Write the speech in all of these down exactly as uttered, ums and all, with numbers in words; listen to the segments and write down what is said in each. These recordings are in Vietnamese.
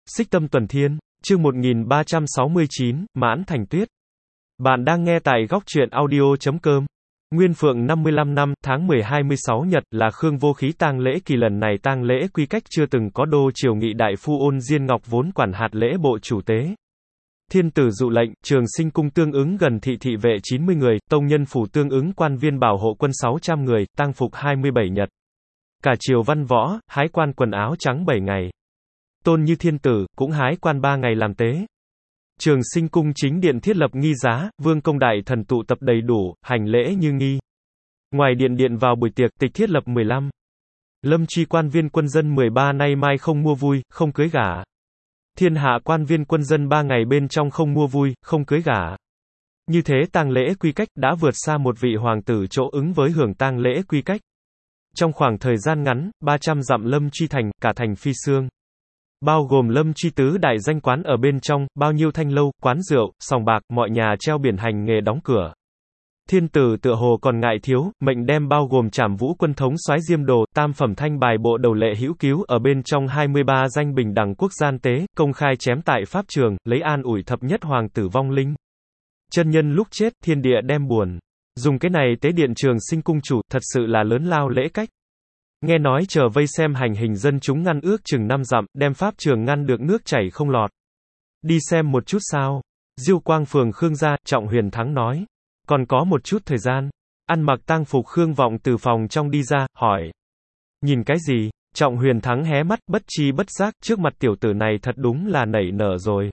Xích Tâm Tuần Thiên, chương một nghìn ba trăm sáu mươi chín, Mãn Thành Tuyết. Bạn đang nghe tại góc truyện audio.com. Nguyên Phượng năm mươi lăm năm, tháng mười hai mươi sáu nhật, là Khương Vô Khí tang lễ kỳ lần này tang lễ quy cách chưa từng có đô triều nghị đại phu Ôn Diên Ngọc vốn quản hạt lễ bộ chủ tế. Thiên tử dụ lệnh, Trường Sinh cung tương ứng gần thị thị vệ chín mươi người, tông nhân phủ tương ứng quan viên bảo hộ quân sáu trăm người, tang phục hai mươi bảy nhật. Cả triều văn võ, hái quan quần áo trắng bảy ngày. Tôn Như Thiên tử, cũng hái quan ba ngày làm tế. Trường Sinh cung chính điện thiết lập nghi giá, vương công đại thần tụ tập đầy đủ, hành lễ như nghi. Ngoài điện điện vào buổi tiệc, tịch thiết lập mười lăm. Lâm tri quan viên quân dân mười ba nay mai không mua vui, không cưới gả. Thiên hạ quan viên quân dân ba ngày bên trong không mua vui, không cưới gả. Như thế tang lễ quy cách đã vượt xa một vị hoàng tử chỗ ứng với hưởng tang lễ quy cách. Trong khoảng thời gian ngắn, ba trăm dặm Lâm tri thành, cả thành phi xương. Bao gồm Lâm tri tứ đại danh quán ở bên trong, bao nhiêu thanh lâu, quán rượu, sòng bạc, mọi nhà treo biển hành nghề đóng cửa. Thiên tử tựa hồ còn ngại thiếu, mệnh đem bao gồm Trảm Vũ quân thống soái Diêm Đồ, tam phẩm thanh bài bộ đầu lệ hữu cứu ở bên trong hai mươi ba danh bình đẳng quốc gian tế, công khai chém tại pháp trường, lấy an ủi thập nhất hoàng tử vong linh. Chân nhân lúc chết, thiên địa đem buồn. Dùng cái này tế điện Trường Sinh cung chủ, thật sự là lớn lao lễ cách. Nghe nói chờ vây xem hành hình dân chúng ngăn ước chừng năm dặm, đem pháp trường ngăn được nước chảy không lọt. Đi xem một chút sao? Diêu Quang phường Khương gia, Trọng Huyền Thắng nói. Còn có một chút thời gian. Ăn mặc tang phục Khương Vọng từ phòng trong đi ra, hỏi. Nhìn cái gì? Trọng Huyền Thắng hé mắt, bất chi bất giác, trước mặt tiểu tử này thật đúng là nảy nở rồi.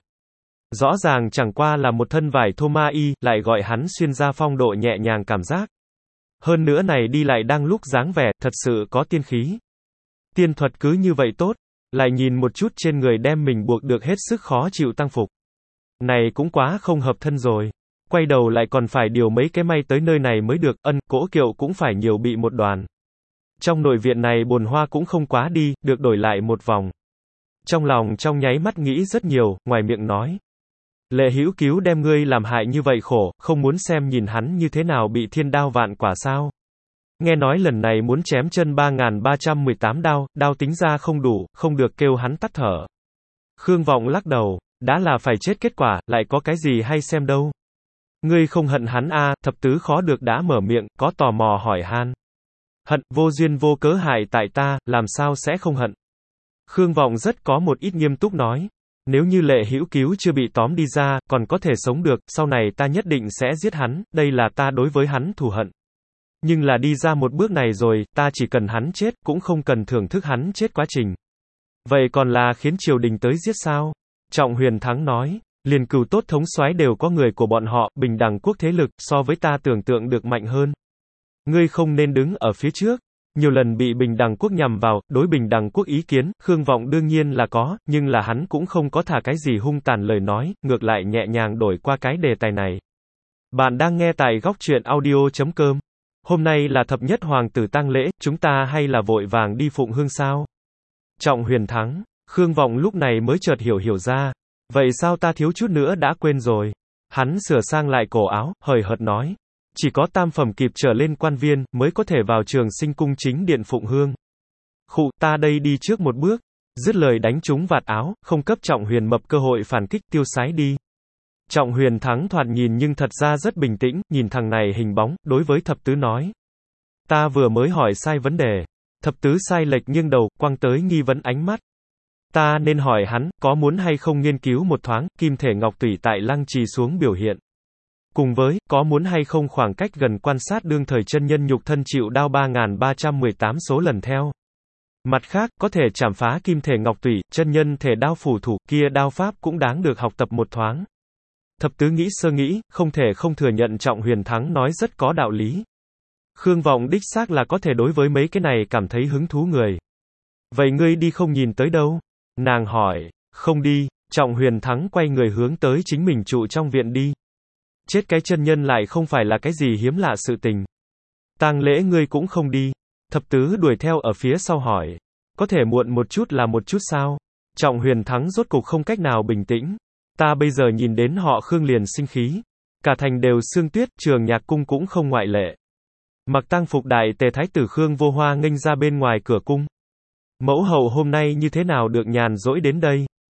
Rõ ràng chẳng qua là một thân vải thô ma y, lại gọi hắn xuyên ra phong độ nhẹ nhàng cảm giác. Hơn nữa này đi lại đang lúc dáng vẻ, thật sự có tiên khí. Tiên thuật cứ như vậy tốt, lại nhìn một chút trên người đem mình buộc được hết sức khó chịu tang phục. Này cũng quá không hợp thân rồi. Quay đầu lại còn phải điều mấy cái may tới nơi này mới được, ân, cỗ kiệu cũng phải nhiều bị một đoàn. Trong nội viện này bồn hoa cũng không quá đi, được đổi lại một vòng. Trong lòng trong nháy mắt nghĩ rất nhiều, ngoài miệng nói. Lệ hữu cứu đem ngươi làm hại như vậy khổ, không muốn xem nhìn hắn như thế nào bị thiên đao vạn quả sao. Nghe nói lần này muốn chém chân ba nghìn ba trăm mười tám đao, đao tính ra không đủ, không được kêu hắn tắt thở. Khương Vọng lắc đầu, đã là phải chết kết quả, lại có cái gì hay xem đâu. Ngươi không hận hắn a? À, thập tứ khó được đã mở miệng, có tò mò hỏi han. Hận, vô duyên vô cớ hại tại ta, làm sao sẽ không hận. Khương Vọng rất có một ít nghiêm túc nói. Nếu như Lệ hữu cứu chưa bị tóm đi ra, còn có thể sống được, sau này ta nhất định sẽ giết hắn, đây là ta đối với hắn thù hận. Nhưng là đi ra một bước này rồi, ta chỉ cần hắn chết, cũng không cần thưởng thức hắn chết quá trình. Vậy còn là khiến triều đình tới giết sao? Trọng Huyền Thắng nói, liền Cửu Tốt thống soái đều có người của bọn họ, bình đẳng quốc thế lực, so với ta tưởng tượng được mạnh hơn. Ngươi không nên đứng ở phía trước. Nhiều lần bị bình đẳng quốc nhằm vào, đối bình đẳng quốc ý kiến, Khương Vọng đương nhiên là có, nhưng là hắn cũng không có thả cái gì hung tàn lời nói, ngược lại nhẹ nhàng đổi qua cái đề tài này. Bạn đang nghe tại góc truyện audio.com. Hôm nay là thập nhất hoàng tử tang lễ, chúng ta hay là vội vàng đi phụng hương sao? Trọng Huyền Thắng, Khương Vọng lúc này mới chợt hiểu hiểu ra. Vậy sao ta thiếu chút nữa đã quên rồi? Hắn sửa sang lại cổ áo, hời hợt nói. Chỉ có tam phẩm kịp trở lên quan viên, mới có thể vào Trường Sinh cung chính điện phụng hương. Khụ, ta đây đi trước một bước. Dứt lời đánh trúng vạt áo, không cấp Trọng Huyền Mập cơ hội phản kích tiêu sái đi. Trọng Huyền Thắng thoạt nhìn nhưng thật ra rất bình tĩnh, nhìn thằng này hình bóng, đối với thập tứ nói. Ta vừa mới hỏi sai vấn đề. Thập tứ sai lệch nghiêng đầu, quăng tới nghi vấn ánh mắt. Ta nên hỏi hắn, có muốn hay không nghiên cứu một thoáng, kim thể ngọc tủy tại Lăng Trì xuống biểu hiện. Cùng với, có muốn hay không khoảng cách gần quan sát đương thời chân nhân nhục thân chịu đao ba nghìn ba trăm mười tám số lần theo. Mặt khác, có thể chảm phá kim thể ngọc tủy, chân nhân thể đao phủ thủ, kia đao pháp cũng đáng được học tập một thoáng. Thập tứ nghĩ sơ nghĩ, không thể không thừa nhận Trọng Huyền Thắng nói rất có đạo lý. Khương Vọng đích xác là có thể đối với mấy cái này cảm thấy hứng thú người. Vậy ngươi đi không nhìn tới đâu? Nàng hỏi, không đi, Trọng Huyền Thắng quay người hướng tới chính mình trụ trong viện đi. Chết cái chân nhân lại không phải là cái gì hiếm lạ sự tình. Tang lễ ngươi cũng không đi. Thập tứ đuổi theo ở phía sau hỏi. Có thể muộn một chút là một chút sao? Trọng Huyền Thắng rốt cục không cách nào bình tĩnh. Ta bây giờ nhìn đến họ Khương liền sinh khí. Cả thành đều sương tuyết, Trường Nhạc cung cũng không ngoại lệ. Mặc tang phục đại tề thái tử Khương Vô Hoa nghênh ra bên ngoài cửa cung. Mẫu hậu hôm nay như thế nào được nhàn rỗi đến đây?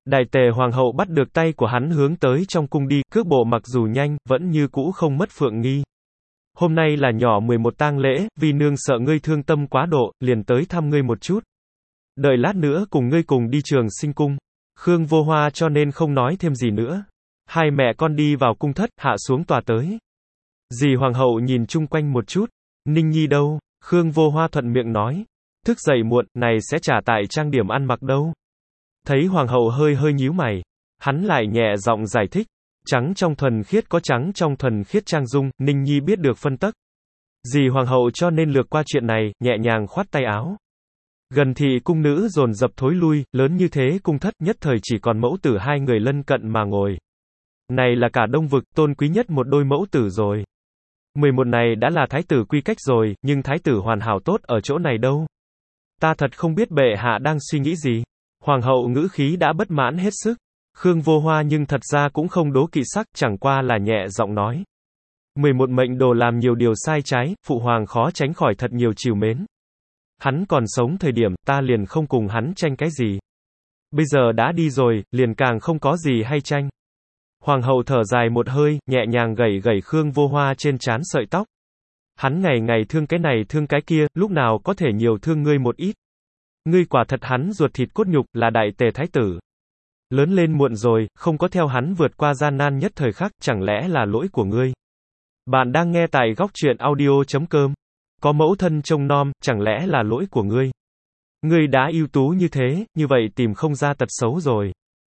Đại tề hoàng hậu bắt được tay của hắn hướng tới trong cung đi, cước bộ mặc dù nhanh, vẫn như cũ không mất phượng nghi. Hôm nay là nhỏ mười một tang lễ, vì nương sợ ngươi thương tâm quá độ, liền tới thăm ngươi một chút. Đợi lát nữa cùng ngươi cùng đi Trường Sinh cung. Khương Vô Hoa cho nên không nói thêm gì nữa. Hai mẹ con đi vào cung thất, hạ xuống tòa tới. Dì hoàng hậu nhìn chung quanh một chút. Ninh Nhi đâu? Khương Vô Hoa thuận miệng nói. Thức dậy muộn, này sẽ trả tại trang điểm ăn mặc đâu. Thấy hoàng hậu hơi hơi nhíu mày. Hắn lại nhẹ giọng giải thích. Trắng trong thuần khiết có trắng trong thuần khiết trang dung, Ninh Nhi biết được phân tắc. Dì hoàng hậu cho nên lược qua chuyện này, nhẹ nhàng khoát tay áo. Gần thị cung nữ dồn dập thối lui, lớn như thế cung thất nhất thời chỉ còn mẫu tử hai người lân cận mà ngồi. Này là cả Đông vực tôn quý nhất một đôi mẫu tử rồi. mười một này đã là thái tử quy cách rồi, nhưng thái tử hoàn hảo tốt ở chỗ này đâu. Ta thật không biết bệ hạ đang suy nghĩ gì. Hoàng hậu ngữ khí đã bất mãn hết sức. Khương Vô Hoa nhưng thật ra cũng không đố kỵ sắc, chẳng qua là nhẹ giọng nói. mười một mệnh đồ làm nhiều điều sai trái, phụ hoàng khó tránh khỏi thật nhiều trìu mến. Hắn còn sống thời điểm, ta liền không cùng hắn tranh cái gì. Bây giờ đã đi rồi, liền càng không có gì hay tranh. Hoàng hậu thở dài một hơi, nhẹ nhàng gẩy gẩy Khương Vô Hoa trên trán sợi tóc. Hắn ngày ngày thương cái này thương cái kia, lúc nào có thể nhiều thương ngươi một ít. Ngươi quả thật hắn ruột thịt cốt nhục, là đại tề thái tử. Lớn lên muộn rồi, không có theo hắn vượt qua gian nan nhất thời khắc, chẳng lẽ là lỗi của ngươi? Bạn đang nghe tại góc truyện audio chấm com. Có mẫu thân trông nom, chẳng lẽ là lỗi của ngươi? Ngươi đã ưu tú như thế, như vậy tìm không ra tật xấu rồi.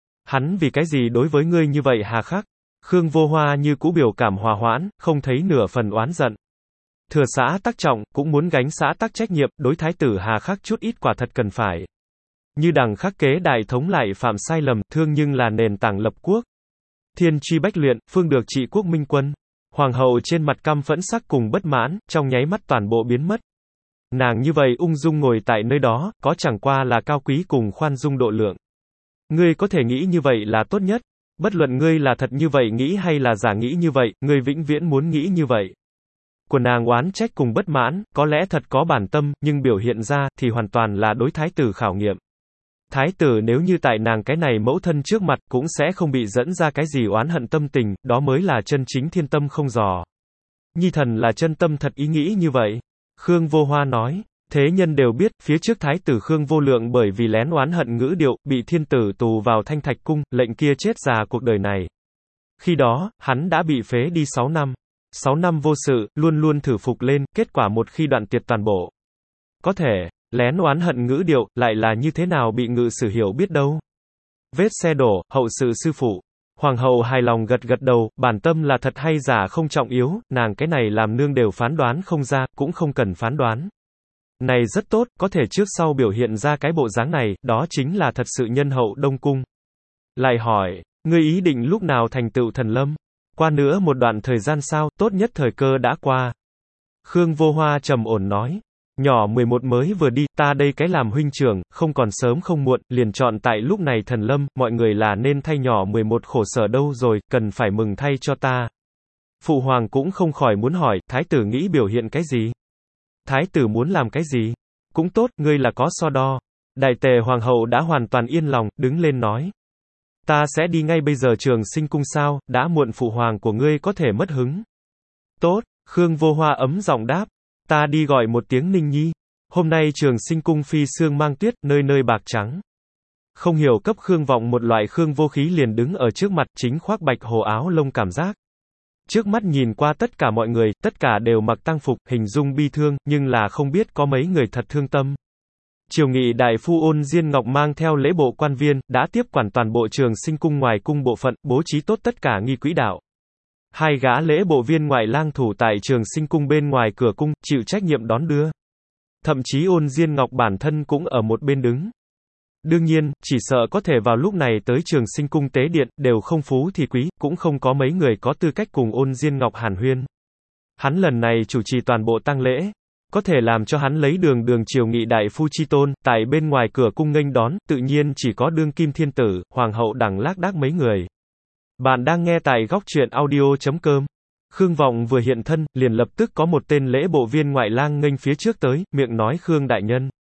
Hắn vì cái gì đối với ngươi như vậy hà khắc? Khương Vô Hoa như cũ biểu cảm hòa hoãn, không thấy nửa phần oán giận. Thừa xã tắc trọng, cũng muốn gánh xã tắc trách nhiệm, đối thái tử hà khắc chút ít quả thật cần phải. Như đằng khắc kế đại thống lại phạm sai lầm, thương nhưng là nền tảng lập quốc. Thiên truy bách luyện, phương được trị quốc minh quân. Hoàng hậu trên mặt căm phẫn sắc cùng bất mãn, trong nháy mắt toàn bộ biến mất. Nàng như vậy ung dung ngồi tại nơi đó, có chẳng qua là cao quý cùng khoan dung độ lượng. Ngươi có thể nghĩ như vậy là tốt nhất. Bất luận ngươi là thật như vậy nghĩ hay là giả nghĩ như vậy, ngươi vĩnh viễn muốn nghĩ như vậy. Của nàng oán trách cùng bất mãn, có lẽ thật có bản tâm, nhưng biểu hiện ra, thì hoàn toàn là đối thái tử khảo nghiệm. Thái tử nếu như tại nàng cái này mẫu thân trước mặt, cũng sẽ không bị dẫn ra cái gì oán hận tâm tình, đó mới là chân chính thiên tâm không dò. Nhi thần là chân tâm thật ý nghĩ như vậy. Khương Vô Hoa nói, thế nhân đều biết, phía trước thái tử Khương Vô Lượng bởi vì lén oán hận ngữ điệu, bị thiên tử tù vào Thanh Thạch cung, lệnh kia chết già cuộc đời này. Khi đó, hắn đã bị phế đi sáu năm. sáu năm vô sự, luôn luôn thử phục lên, kết quả một khi đoạn tiệt toàn bộ. Có thể, lén oán hận ngữ điệu, lại là như thế nào bị ngự sử hiểu biết đâu. Vết xe đổ, hậu sự sư phụ. Hoàng hậu hài lòng gật gật đầu, bản tâm là thật hay giả không trọng yếu, nàng cái này làm nương đều phán đoán không ra, cũng không cần phán đoán. Này rất tốt, có thể trước sau biểu hiện ra cái bộ dáng này, đó chính là thật sự nhân hậu Đông cung. Lại hỏi, ngươi ý định lúc nào thành tựu thần lâm? Qua nữa một đoạn thời gian sao, tốt nhất thời cơ đã qua. Khương Vô Hoa trầm ổn nói. Nhỏ mười một mới vừa đi, ta đây cái làm huynh trưởng, không còn sớm không muộn, liền chọn tại lúc này thần lâm, mọi người là nên thay nhỏ mười một khổ sở đâu rồi, cần phải mừng thay cho ta. Phụ hoàng cũng không khỏi muốn hỏi, thái tử nghĩ biểu hiện cái gì? Thái tử muốn làm cái gì? Cũng tốt, ngươi là có so đo. Đại tề hoàng hậu đã hoàn toàn yên lòng, đứng lên nói. Ta sẽ đi ngay bây giờ Trường Sinh cung sao, đã muộn phụ hoàng của ngươi có thể mất hứng. Tốt, Khương Vô Hoa ấm giọng đáp. Ta đi gọi một tiếng Ninh Nhi. Hôm nay Trường Sinh cung phi sương mang tuyết, nơi nơi bạc trắng. Không hiểu cấp Khương Vọng một loại Khương vô khí liền đứng ở trước mặt, chính khoác bạch hồ áo lông cảm giác. Trước mắt nhìn qua tất cả mọi người, tất cả đều mặc tang phục, hình dung bi thương, nhưng là không biết có mấy người thật thương tâm. Triều nghị đại phu Ôn Diên Ngọc mang theo lễ bộ quan viên, đã tiếp quản toàn bộ Trường Sinh cung ngoài cung bộ phận, bố trí tốt tất cả nghi quỹ đạo. Hai gã lễ bộ viên ngoại lang thủ tại Trường Sinh cung bên ngoài cửa cung, chịu trách nhiệm đón đưa. Thậm chí Ôn Diên Ngọc bản thân cũng ở một bên đứng. Đương nhiên, chỉ sợ có thể vào lúc này tới Trường Sinh cung tế điện, đều không phú thì quý, cũng không có mấy người có tư cách cùng Ôn Diên Ngọc hàn huyên. Hắn lần này chủ trì toàn bộ tang lễ, có thể làm cho hắn lấy đường đường triều nghị đại phu chi tôn, tại bên ngoài cửa cung nghênh đón, tự nhiên chỉ có đương kim thiên tử, hoàng hậu đẳng lác đác mấy người. Bạn đang nghe tại góc truyện audio chấm com. Khương Vọng vừa hiện thân, liền lập tức có một tên lễ bộ viên ngoại lang nghênh phía trước tới, miệng nói Khương đại nhân.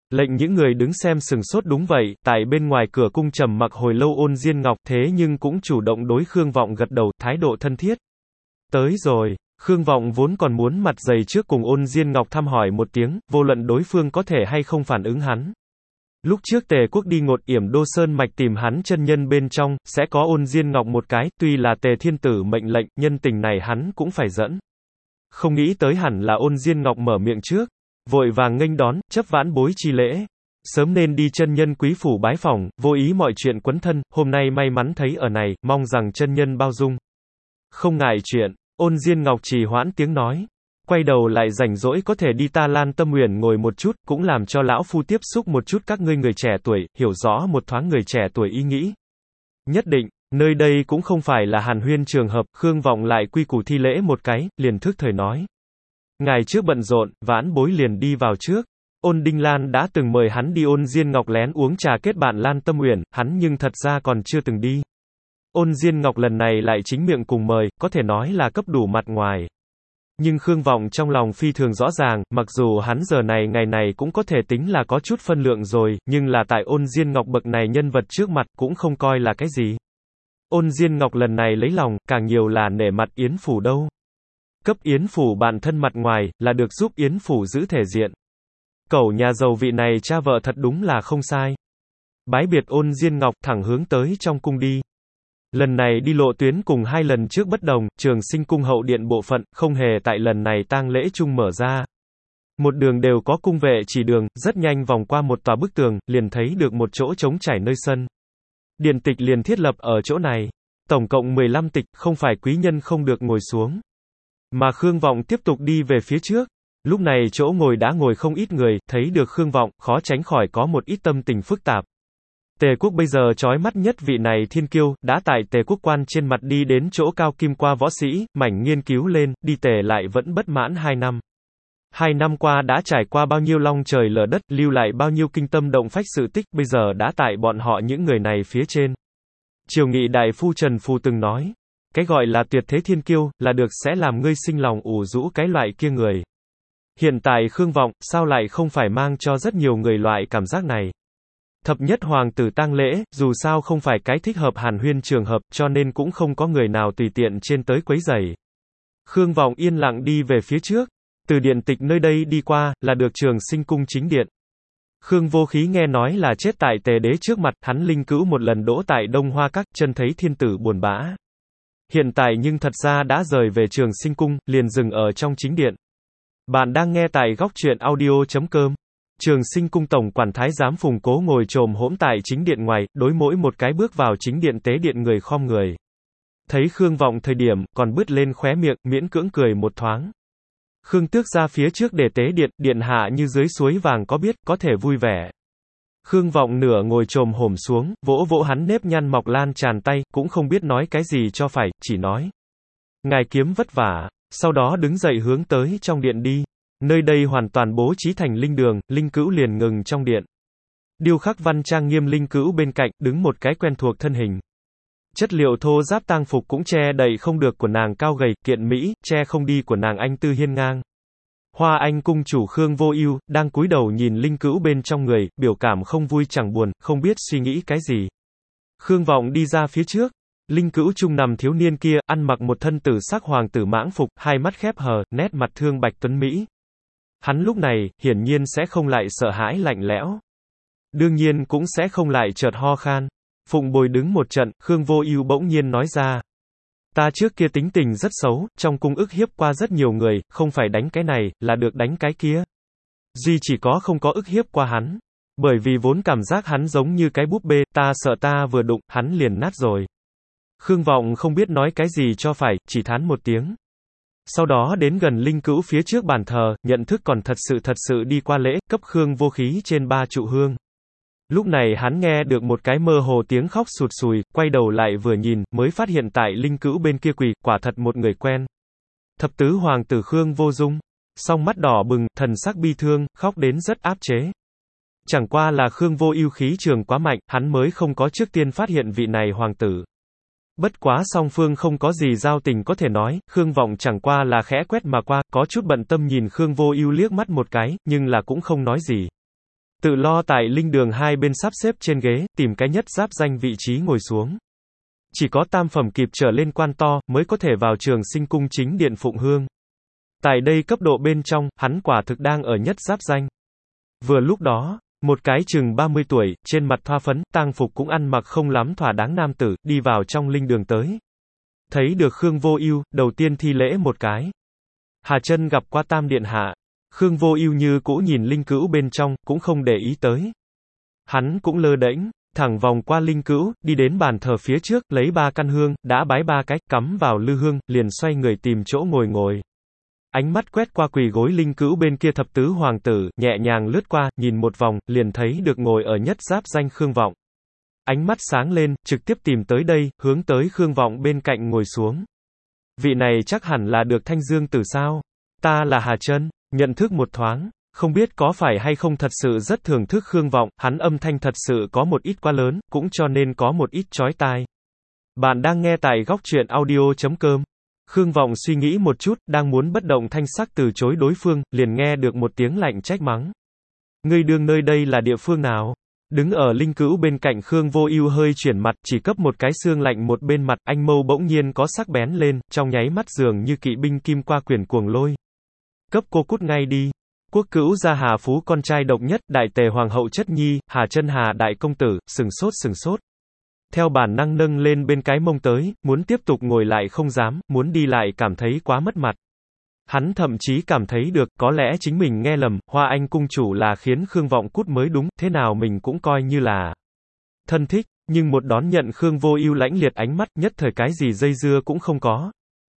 Lệnh những người đứng xem sừng sốt đúng vậy, tại bên ngoài cửa cung trầm mặc hồi lâu Ôn Diên Ngọc thế nhưng cũng chủ động đối Khương Vọng gật đầu, thái độ thân thiết. Tới rồi, Khương Vọng vốn còn muốn mặt dày trước cùng Ôn Diên Ngọc thăm hỏi một tiếng, vô luận đối phương có thể hay không phản ứng hắn. Lúc trước Tề Quốc đi ngột yểm Đô Sơn Mạch tìm hắn chân nhân bên trong, sẽ có Ôn Diên Ngọc một cái, tuy là Tề Thiên Tử mệnh lệnh, nhân tình này hắn cũng phải dẫn. Không nghĩ tới hẳn là Ôn Diên Ngọc mở miệng trước, vội vàng nghênh đón, chấp vãn bối chi lễ. Sớm nên đi chân nhân quý phủ bái phỏng, vô ý mọi chuyện quấn thân, hôm nay may mắn thấy ở này, mong rằng chân nhân bao dung. Không ngại chuyện, Ôn Diên Ngọc trì hoãn tiếng nói. Quay đầu lại rảnh rỗi có thể đi ta Lan Tâm Uyển ngồi một chút, cũng làm cho lão phu tiếp xúc một chút các ngươi người trẻ tuổi, hiểu rõ một thoáng người trẻ tuổi ý nghĩ. Nhất định, nơi đây cũng không phải là hàn huyên trường hợp, Khương Vọng lại quy củ thi lễ một cái, liền thức thời nói. Ngài trước bận rộn, vãn bối liền đi vào trước. Ôn Đinh Lan đã từng mời hắn đi Ôn Diên Ngọc lén uống trà kết bạn Lan Tâm Uyển, hắn nhưng thật ra còn chưa từng đi. Ôn Diên Ngọc lần này lại chính miệng cùng mời, có thể nói là cấp đủ mặt ngoài. Nhưng Khương Vọng trong lòng phi thường rõ ràng, mặc dù hắn giờ này ngày này cũng có thể tính là có chút phân lượng rồi, nhưng là tại Ôn Diên Ngọc bậc này nhân vật trước mặt cũng không coi là cái gì. Ôn Diên Ngọc lần này lấy lòng, càng nhiều là nể mặt Yến Phủ đâu. Cấp Yến Phủ bản thân mặt ngoài, là được giúp Yến Phủ giữ thể diện. Cẩu nhà giàu vị này cha vợ thật đúng là không sai. Bái biệt Ôn Diên Ngọc thẳng hướng tới trong cung đi. Lần này đi lộ tuyến cùng hai lần trước bất đồng, Trường Sinh cung hậu điện bộ phận, không hề tại lần này tang lễ chung mở ra. Một đường đều có cung vệ chỉ đường, rất nhanh vòng qua một tòa bức tường, liền thấy được một chỗ trống trải nơi sân. Điện tịch liền thiết lập ở chỗ này. Tổng cộng mười lăm tịch, không phải quý nhân không được ngồi xuống. Mà Khương Vọng tiếp tục đi về phía trước. Lúc này chỗ ngồi đã ngồi không ít người, thấy được Khương Vọng, khó tránh khỏi có một ít tâm tình phức tạp. Tề Quốc bây giờ chói mắt nhất vị này thiên kiêu, đã tại Tề Quốc quan trên mặt đi đến chỗ cao kim qua võ sĩ, mảnh nghiên cứu lên, đi Tề lại vẫn bất mãn hai năm. Hai năm qua đã trải qua bao nhiêu long trời lở đất, lưu lại bao nhiêu kinh tâm động phách sự tích, bây giờ đã tại bọn họ những người này phía trên. Triều Nghị đại phu Trần Phù từng nói, cái gọi là tuyệt thế thiên kiêu, là được sẽ làm ngươi sinh lòng ủ rũ cái loại kia người. Hiện tại Khương Vọng, sao lại không phải mang cho rất nhiều người loại cảm giác này. Thập nhất hoàng tử tang lễ, dù sao không phải cái thích hợp hàn huyên trường hợp, cho nên cũng không có người nào tùy tiện trên tới quấy rầy. Khương Vọng yên lặng đi về phía trước, từ điện tịch nơi đây đi qua, là được Trường Sinh cung chính điện. Khương Vô Khí nghe nói là chết tại Tề đế trước mặt, hắn linh cữu một lần đỗ tại Đông Hoa Các, chân thấy thiên tử buồn bã. Hiện tại nhưng thật ra đã rời về Trường Sinh cung, liền dừng ở trong chính điện. Bạn đang nghe tại góc truyện audio chấm com. Trường Sinh cung tổng quản thái giám Phùng Cố ngồi chồm hỗn tại chính điện ngoài, đối mỗi một cái bước vào chính điện tế điện người khom người. Thấy Khương Vọng thời điểm, còn bứt lên khóe miệng, miễn cưỡng cười một thoáng. Khương Tước ra phía trước để tế điện, điện hạ như dưới suối vàng có biết, có thể vui vẻ. Khương Vọng nửa ngồi chồm hổm xuống, vỗ vỗ hắn nếp nhăn mọc lan tràn tay, cũng không biết nói cái gì cho phải, chỉ nói. Ngài kiếm vất vả, sau đó đứng dậy hướng tới trong điện đi. Nơi đây hoàn toàn bố trí thành linh đường, linh cữu liền ngừng trong điện. Điêu khắc văn trang nghiêm linh cữu bên cạnh, đứng một cái quen thuộc thân hình. Chất liệu thô giáp tang phục cũng che đậy không được của nàng cao gầy, kiện mỹ, che không đi của nàng anh tư hiên ngang. Hoa Anh cung chủ Khương Vô Ưu đang cúi đầu nhìn linh cữu bên trong người, biểu cảm không vui chẳng buồn, không biết suy nghĩ cái gì. Khương Vọng đi ra phía trước. Linh cữu trung nằm thiếu niên kia, ăn mặc một thân tử sắc hoàng tử mãng phục, hai mắt khép hờ, nét mặt thương bạch tuấn mỹ. Hắn lúc này, hiển nhiên sẽ không lại sợ hãi lạnh lẽo. Đương nhiên cũng sẽ không lại chợt ho khan. Phụng Bồi đứng một trận, Khương Vô Ưu bỗng nhiên nói ra. Ta trước kia tính tình rất xấu, trong cung ức hiếp qua rất nhiều người, không phải đánh cái này, là được đánh cái kia. Duy chỉ có không có ức hiếp qua hắn. Bởi vì vốn cảm giác hắn giống như cái búp bê, ta sợ ta vừa đụng, hắn liền nát rồi. Khương Vọng không biết nói cái gì cho phải, chỉ thán một tiếng. Sau đó đến gần linh cữu phía trước bàn thờ, nhận thức còn thật sự thật sự đi qua lễ, cấp Khương Vô Khí trên ba trụ hương. Lúc này hắn nghe được một cái mơ hồ tiếng khóc sụt sùi, quay đầu lại vừa nhìn, mới phát hiện tại linh cữu bên kia quỳ, quả thật một người quen. Thập tứ hoàng tử Khương Vô Dung, song mắt đỏ bừng, thần sắc bi thương, khóc đến rất áp chế. Chẳng qua là Khương Vô Ưu khí trường quá mạnh, hắn mới không có trước tiên phát hiện vị này hoàng tử. Bất quá song phương không có gì giao tình có thể nói, Khương Vọng chẳng qua là khẽ quét mà qua, có chút bận tâm nhìn Khương Vô Ưu liếc mắt một cái, nhưng là cũng không nói gì. Tự lo tại linh đường hai bên sắp xếp trên ghế, tìm cái nhất giáp danh vị trí ngồi xuống. Chỉ có tam phẩm kịp trở lên quan to, mới có thể vào Trường Sinh cung chính điện phụng hương. Tại đây cấp độ bên trong, hắn quả thực đang ở nhất giáp danh. Vừa lúc đó, một cái chừng ba mươi tuổi, trên mặt thoa phấn, tang phục cũng ăn mặc không lắm thỏa đáng nam tử, đi vào trong linh đường tới. Thấy được Khương Vô Ưu, đầu tiên thi lễ một cái. Hà Chân gặp qua Tam điện hạ. Khương Vô Ưu như cũ nhìn linh cữu bên trong, cũng không để ý tới. Hắn cũng lơ đễnh, thẳng vòng qua linh cữu, đi đến bàn thờ phía trước, lấy ba căn hương, đã bái ba cách, cắm vào lư hương, liền xoay người tìm chỗ ngồi ngồi. Ánh mắt quét qua quỳ gối linh cữu bên kia thập tứ hoàng tử, nhẹ nhàng lướt qua, nhìn một vòng, liền thấy được ngồi ở nhất giáp danh Khương Vọng. Ánh mắt sáng lên, trực tiếp tìm tới đây, hướng tới Khương Vọng bên cạnh ngồi xuống. Vị này chắc hẳn là được Thanh Dương tử sao? Ta là Hà Chân, nhận thức một thoáng, không biết có phải hay không thật sự rất thưởng thức Khương Vọng, hắn âm thanh thật sự có một ít quá lớn, cũng cho nên có một ít chói tai. Bạn đang nghe tại góc truyện audio chấm com. Khương Vọng suy nghĩ một chút, đang muốn bất động thanh sắc từ chối đối phương, liền nghe được một tiếng lạnh trách mắng. Ngươi đương nơi đây là địa phương nào? Đứng ở linh cữu bên cạnh Khương Vô Ưu hơi chuyển mặt, chỉ cấp một cái xương lạnh một bên mặt, anh mâu bỗng nhiên có sắc bén lên, trong nháy mắt dường như kỵ binh kim qua quyển cuồng lôi. Cấp cô cút ngay đi. Quốc cữu gia Hà Phú con trai độc nhất, đại tề hoàng hậu chất nhi, Hà Chân Hà đại công tử, sừng sốt sừng sốt. Theo bản năng nâng lên bên cái mông tới, muốn tiếp tục ngồi lại không dám, muốn đi lại cảm thấy quá mất mặt. Hắn thậm chí cảm thấy được, có lẽ chính mình nghe lầm, Hoa Anh cung chủ là khiến Khương Vọng cút mới đúng, thế nào mình cũng coi như là thân thích, nhưng một đón nhận Khương Vô Ưu lãnh liệt ánh mắt, nhất thời cái gì dây dưa cũng không có.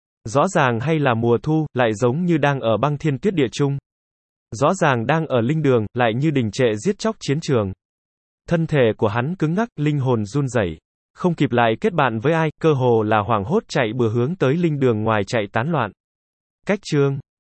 Rõ ràng hay là mùa thu, lại giống như đang ở băng thiên tuyết địa chung. Rõ ràng đang ở linh đường, lại như đình trệ giết chóc chiến trường. Thân thể của hắn cứng ngắc, linh hồn run rẩy, không kịp lại kết bạn với ai, cơ hồ là hoảng hốt chạy bừa hướng tới linh đường ngoài chạy tán loạn. Cách chương